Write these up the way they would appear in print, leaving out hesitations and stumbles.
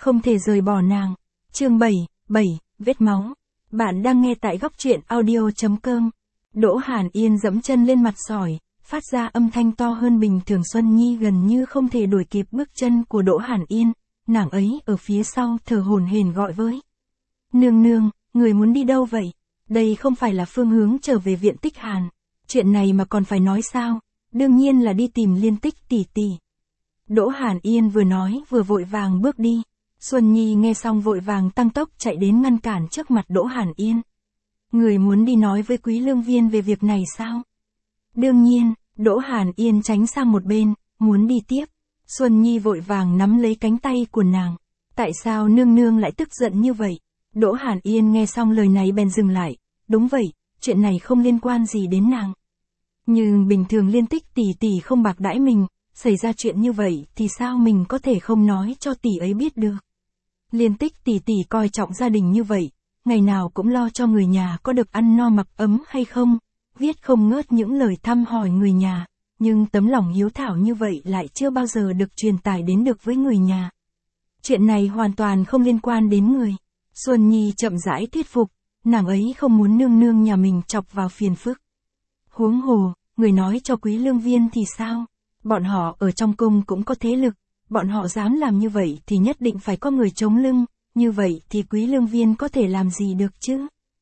không thể rời bỏ nàng. Chương 7, vết máu. Bạn đang nghe tại góc truyện audio.com. Đỗ Hàn Yên dẫm chân lên mặt sỏi, phát ra âm thanh to hơn bình thường. Xuân Nhi gần như không thể đuổi kịp bước chân của Đỗ Hàn Yên, nàng ấy ở phía sau thở hổn hển gọi với. Nương nương, người muốn đi đâu vậy? Đây không phải là phương hướng trở về viện Tích Hàn. Chuyện này mà còn phải nói sao? Đương nhiên là đi tìm Liên Tích tỷ tỷ. Đỗ Hàn Yên vừa nói vừa vội vàng bước đi. Xuân Nhi nghe xong vội vàng tăng tốc chạy đến ngăn cản trước mặt Đỗ Hàn Yên. Người muốn đi nói với Quý Lương Viên về việc này sao? Đương nhiên, Đỗ Hàn Yên tránh sang một bên, muốn đi tiếp. Xuân Nhi vội vàng nắm lấy cánh tay của nàng. Tại sao nương nương lại tức giận như vậy? Đỗ Hàn Yên nghe xong lời này bèn dừng lại. Đúng vậy, chuyện này không liên quan gì đến nàng. Nhưng bình thường Liên Tích tỷ tỷ không bạc đãi mình, xảy ra chuyện như vậy thì sao mình có thể không nói cho tỷ ấy biết được? Liên Tích tỷ tỷ coi trọng gia đình như vậy, ngày nào cũng lo cho người nhà có được ăn no mặc ấm hay không, viết không ngớt những lời thăm hỏi người nhà, nhưng tấm lòng hiếu thảo như vậy lại chưa bao giờ được truyền tải đến được với người nhà. Chuyện này hoàn toàn không liên quan đến người. Xuân Nhi chậm rãi thuyết phục, nàng ấy không muốn nương nương nhà mình chọc vào phiền phức. Huống hồ, người nói cho Quý Lương Viên thì sao? Bọn họ ở trong cung cũng có thế lực, bọn họ dám làm như vậy thì nhất định phải có người chống lưng, như vậy thì Quý Lương Viên có thể làm gì được chứ?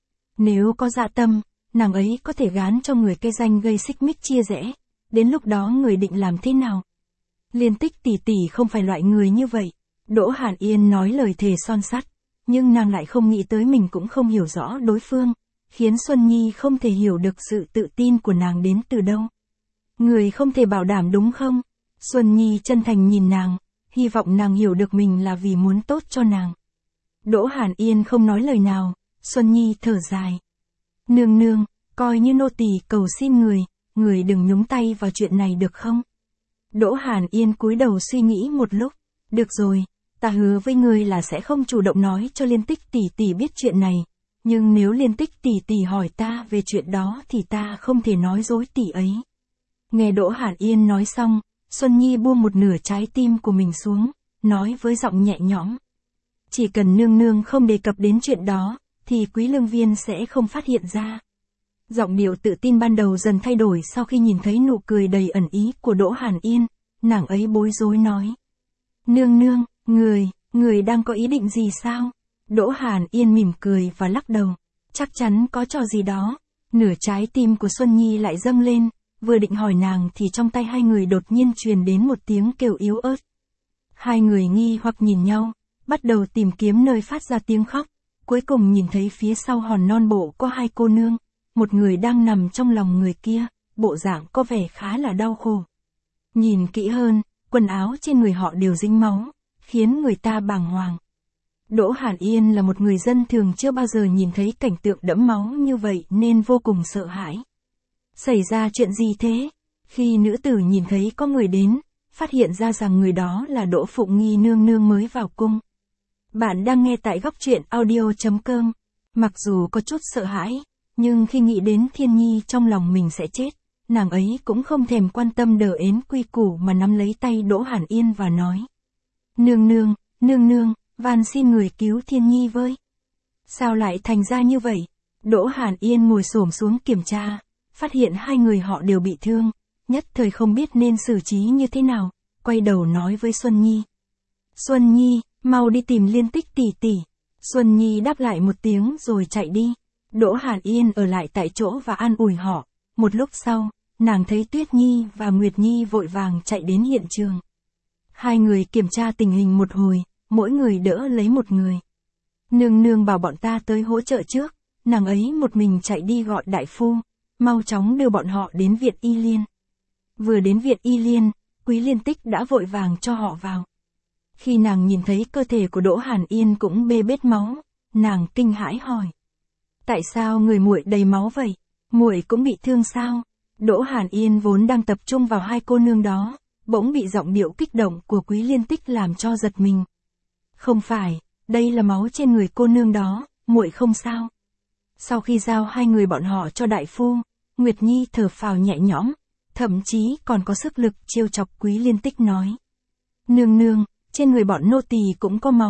Nếu có dạ tâm, nàng ấy có thể gán cho người cái danh gây xích mích chia rẽ, đến lúc đó người định làm thế nào? Liên Tích tỷ tỷ không phải loại người như vậy. Đỗ Hàn Yên nói lời thề son sắt, nhưng nàng lại không nghĩ tới mình cũng không hiểu rõ đối phương, khiến Xuân Nhi không thể hiểu được sự tự tin của nàng đến từ đâu. Người không thể bảo đảm đúng không? Xuân Nhi chân thành nhìn nàng, hy vọng nàng hiểu được mình là vì muốn tốt cho nàng. Đỗ Hàn Yên không nói lời nào, Xuân Nhi thở dài. Nương nương, coi như nô tỳ cầu xin người đừng nhúng tay vào chuyện này được không? Đỗ Hàn Yên cúi đầu suy nghĩ một lúc. Được rồi, ta hứa với ngươi là sẽ không chủ động nói cho Liên Tích tỷ tỷ biết chuyện này. Nhưng nếu Liên Tích tỷ tỷ hỏi ta về chuyện đó thì ta không thể nói dối tỷ ấy. Nghe Đỗ Hàn Yên nói xong, Xuân Nhi buông một nửa trái tim của mình xuống, nói với giọng nhẹ nhõm. Chỉ cần nương nương không đề cập đến chuyện đó, thì Quý Lương Viên sẽ không phát hiện ra. Giọng điệu tự tin ban đầu dần thay đổi sau khi nhìn thấy nụ cười đầy ẩn ý của Đỗ Hàn Yên, nàng ấy bối rối nói. Nương nương, người đang có ý định gì sao? Đỗ Hàn Yên mỉm cười và lắc đầu. Chắc chắn có trò gì đó. Nửa trái tim của Xuân Nhi lại dâng lên, vừa định hỏi nàng thì trong tay hai người đột nhiên truyền đến một tiếng kêu yếu ớt. Hai người nghi hoặc nhìn nhau, bắt đầu tìm kiếm nơi phát ra tiếng khóc, cuối cùng nhìn thấy phía sau hòn non bộ có hai cô nương, một người đang nằm trong lòng người kia, bộ dạng có vẻ khá là đau khổ. Nhìn kỹ hơn, quần áo trên người họ đều dính máu, khiến người ta bàng hoàng. Đỗ Hàn Yên là một người dân thường chưa bao giờ nhìn thấy cảnh tượng đẫm máu như vậy nên vô cùng sợ hãi. Xảy ra chuyện gì thế? Khi nữ tử nhìn thấy có người đến, phát hiện ra rằng người đó là Đỗ Phụng Nghi nương nương mới vào cung. Bạn đang nghe tại góc truyện audio.com. Mặc dù có chút sợ hãi, nhưng khi nghĩ đến Thiên Nhi trong lòng mình sẽ chết, nàng ấy cũng không thèm quan tâm đờ ến quy củ mà nắm lấy tay Đỗ Hàn Yên và nói. Nương nương, van xin người cứu Thiên Nhi với. Sao lại thành ra như vậy? Đỗ Hàn Yên ngồi xổm xuống kiểm tra, phát hiện hai người họ đều bị thương, nhất thời không biết nên xử trí như thế nào, quay đầu nói với Xuân Nhi. Xuân Nhi, mau đi tìm Liên Tích tỷ tỷ. Xuân Nhi đáp lại một tiếng rồi chạy đi. Đỗ Hàn Yên ở lại tại chỗ và an ủi họ. Một lúc sau, nàng thấy Tuyết Nhi và Nguyệt Nhi vội vàng chạy đến hiện trường. Hai người kiểm tra tình hình một hồi, mỗi người đỡ lấy một người. Nương nương bảo bọn ta tới hỗ trợ trước, nàng ấy một mình chạy đi gọi đại phu, mau chóng đưa bọn họ đến viện Y Liên. Vừa đến viện Y Liên, Quý Liên Tích đã vội vàng cho họ vào. Khi nàng nhìn thấy cơ thể của Đỗ Hàn Yên cũng bê bết máu, nàng kinh hãi hỏi. Tại sao người muội đầy máu vậy? Muội cũng bị thương sao? Đỗ Hàn Yên vốn đang tập trung vào hai cô nương đó, bỗng bị giọng điệu kích động của Quý Liên Tích làm cho giật mình. Không phải, đây là máu trên người cô nương đó, muội không sao. Sau khi giao hai người bọn họ cho đại phu, Nguyệt Nhi thở phào nhẹ nhõm, thậm chí còn có sức lực trêu chọc Quý Liên Tích nói. Nương nương, trên người bọn nô tỳ cũng có máu,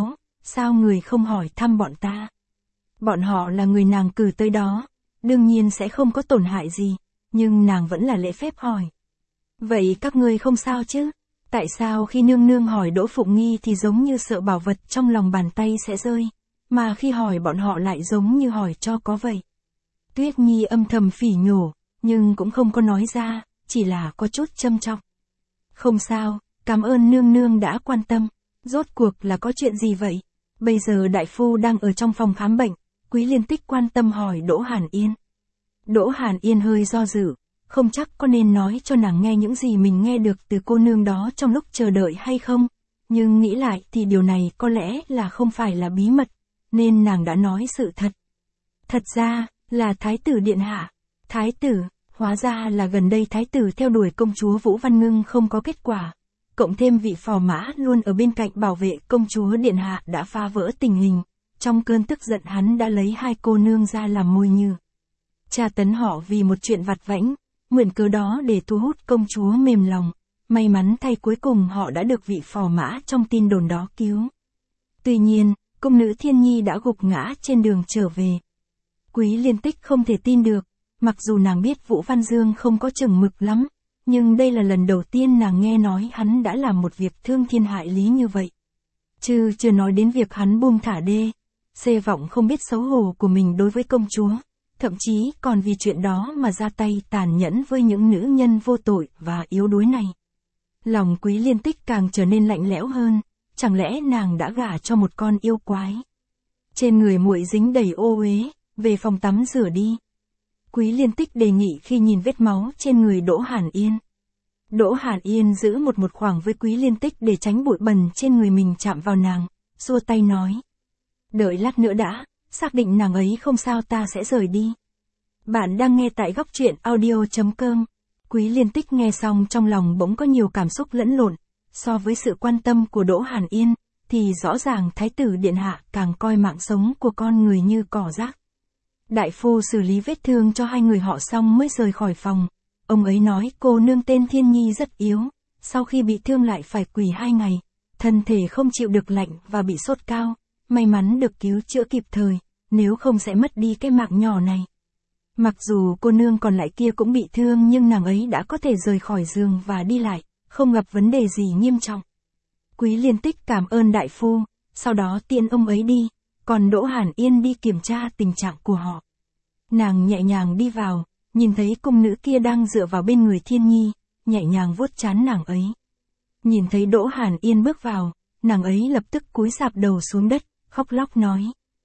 sao người không hỏi thăm bọn ta? Bọn họ là người nàng cử tới đó, đương nhiên sẽ không có tổn hại gì, nhưng nàng vẫn là lễ phép hỏi. Vậy các ngươi không sao chứ? Tại sao khi nương nương hỏi Đỗ Phụng Nghi thì giống như sợ bảo vật trong lòng bàn tay sẽ rơi, mà khi hỏi bọn họ lại giống như hỏi cho có vậy? Tuyết Nhi âm thầm phỉ nhổ, nhưng cũng không có nói ra, chỉ là có chút châm chọc. Không sao, cảm ơn nương nương đã quan tâm. Rốt cuộc là có chuyện gì vậy? Bây giờ đại phu đang ở trong phòng khám bệnh, Quý Liên Tích quan tâm hỏi Đỗ Hàn Yên. Đỗ Hàn Yên hơi do dự, không chắc có nên nói cho nàng nghe những gì mình nghe được từ cô nương đó trong lúc chờ đợi hay không, nhưng nghĩ lại thì điều này có lẽ là không phải là bí mật, nên nàng đã nói sự thật. Thật ra, là Thái tử điện hạ. Thái tử, hóa ra là gần đây Thái tử theo đuổi công chúa Vũ Văn Ngưng không có kết quả. Cộng thêm vị phò mã luôn ở bên cạnh bảo vệ công chúa điện hạ đã phá vỡ tình hình. Trong cơn tức giận hắn đã lấy hai cô nương ra làm mồi nhử. Tra tấn họ vì một chuyện vặt vãnh, mượn cớ đó để thu hút công chúa mềm lòng. May mắn thay cuối cùng họ đã được vị phò mã trong tin đồn đó cứu. Tuy nhiên, công nữ Thiên Nhi đã gục ngã trên đường trở về. Quý Liên Tích không thể tin được, mặc dù nàng biết Vũ Văn Dương không có chừng mực lắm, nhưng đây là lần đầu tiên nàng nghe nói hắn đã làm một việc thương thiên hại lý như vậy. Chưa nói đến việc hắn buông thả đê, xê vọng không biết xấu hổ của mình đối với công chúa, thậm chí còn vì chuyện đó mà ra tay tàn nhẫn với những nữ nhân vô tội và yếu đuối này. Lòng Quý Liên Tích càng trở nên lạnh lẽo hơn, chẳng lẽ nàng đã gả cho một con yêu quái? Trên người muội dính đầy ô uế, về phòng tắm rửa đi. Quý Liên Tích đề nghị khi nhìn vết máu trên người Đỗ Hàn Yên. Đỗ Hàn Yên giữ một khoảng với Quý Liên Tích để tránh bụi bẩn trên người mình chạm vào nàng, xua tay nói. Đợi lát nữa đã, xác định nàng ấy không sao ta sẽ rời đi. Bạn đang nghe tại góc truyện audio.com. Quý Liên Tích nghe xong trong lòng bỗng có nhiều cảm xúc lẫn lộn, so với sự quan tâm của Đỗ Hàn Yên, thì rõ ràng Thái tử điện hạ càng coi mạng sống của con người như cỏ rác. Đại phu xử lý vết thương cho hai người họ xong mới rời khỏi phòng. Ông ấy nói cô nương tên Thiên Nhi rất yếu, sau khi bị thương lại phải quỳ 2 ngày, thân thể không chịu được lạnh và bị sốt cao, may mắn được cứu chữa kịp thời, nếu không sẽ mất đi cái mạng nhỏ này. Mặc dù cô nương còn lại kia cũng bị thương nhưng nàng ấy đã có thể rời khỏi giường và đi lại, không gặp vấn đề gì nghiêm trọng. Quý Liên Tích cảm ơn đại phu, sau đó tiễn ông ấy đi, còn Đỗ Hàn Yên đi kiểm tra tình trạng của họ. Nàng nhẹ nhàng đi vào, nhìn thấy cung nữ kia đang dựa vào bên người Thiên Nhi, nhẹ nhàng vuốt trán nàng ấy. Nhìn thấy Đỗ Hàn Yên bước vào, nàng ấy lập tức cúi rạp đầu xuống đất, khóc lóc nói.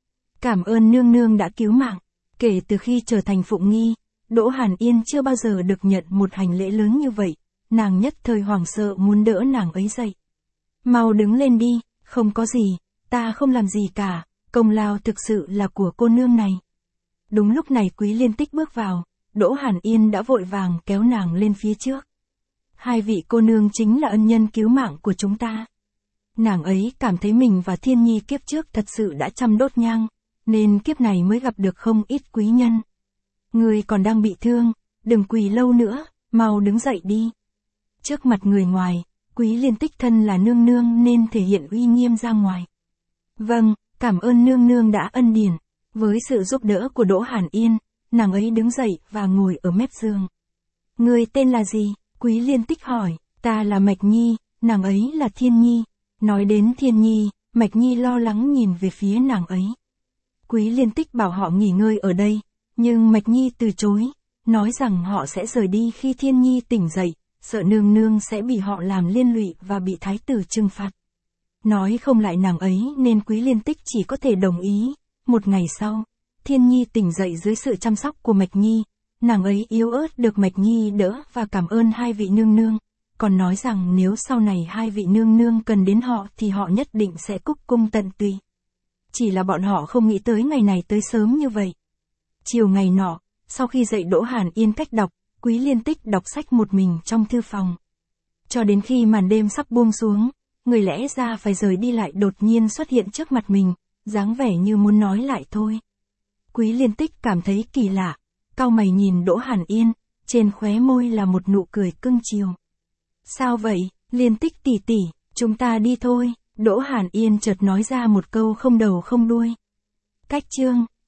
Cảm ơn nương nương đã cứu mạng. Kể từ khi trở thành Phụng Nghi, Đỗ Hàn Yên chưa bao giờ được nhận một hành lễ lớn như vậy, nàng nhất thời hoảng sợ muốn đỡ nàng ấy dậy. Mau đứng lên đi, không có gì, ta không làm gì cả, công lao thực sự là của cô nương này. Đúng lúc này Quý Liên Tích bước vào, Đỗ Hàn Yên đã vội vàng kéo nàng lên phía trước. Hai vị cô nương chính là ân nhân cứu mạng của chúng ta. Nàng ấy cảm thấy mình và Thiên Nhi kiếp trước thật sự đã chăm đốt nhang, nên kiếp này mới gặp được không ít quý nhân. Người còn đang bị thương, đừng quỳ lâu nữa, mau đứng dậy đi. Trước mặt người ngoài, Quý Liên Tích thân là nương nương nên thể hiện uy nghiêm ra ngoài. Vâng, cảm ơn nương nương đã ân điển. Với sự giúp đỡ của Đỗ Hàn Yên, nàng ấy đứng dậy và ngồi ở mép giường. Người tên là gì? Quý Liên Tích hỏi. Ta là Mạch Nhi, nàng ấy là Thiên Nhi. Nói đến Thiên Nhi, Mạch Nhi lo lắng nhìn về phía nàng ấy. Quý Liên Tích bảo họ nghỉ ngơi ở đây, nhưng Mạch Nhi từ chối, nói rằng họ sẽ rời đi khi Thiên Nhi tỉnh dậy, sợ nương nương sẽ bị họ làm liên lụy và bị thái tử trừng phạt. Nói không lại nàng ấy nên Quý Liên Tích chỉ có thể đồng ý. Một ngày sau, Thiên Nhi tỉnh dậy dưới sự chăm sóc của Mạch Nhi, nàng ấy yếu ớt được Mạch Nhi đỡ và cảm ơn hai vị nương nương, còn nói rằng nếu sau này hai vị nương nương cần đến họ thì họ nhất định sẽ cúc cung tận tụy. Chỉ là bọn họ không nghĩ tới ngày này tới sớm như vậy. Chiều ngày nọ, sau khi dạy Đỗ Hàn Yên cách đọc, Quý Liên Tích đọc sách một mình trong thư phòng. Cho đến khi màn đêm sắp buông xuống, người lẽ ra phải rời đi lại đột nhiên xuất hiện trước mặt mình, dáng vẻ như muốn nói lại thôi. Quý Liên Tích cảm thấy kỳ lạ, cau mày nhìn Đỗ Hàn Yên, trên khóe môi là một nụ cười cưng chiều. Sao vậy, Liên Tích tỷ tỷ, chúng ta đi thôi. Đỗ Hàn Yên chợt nói ra một câu không đầu không đuôi. Cách chương.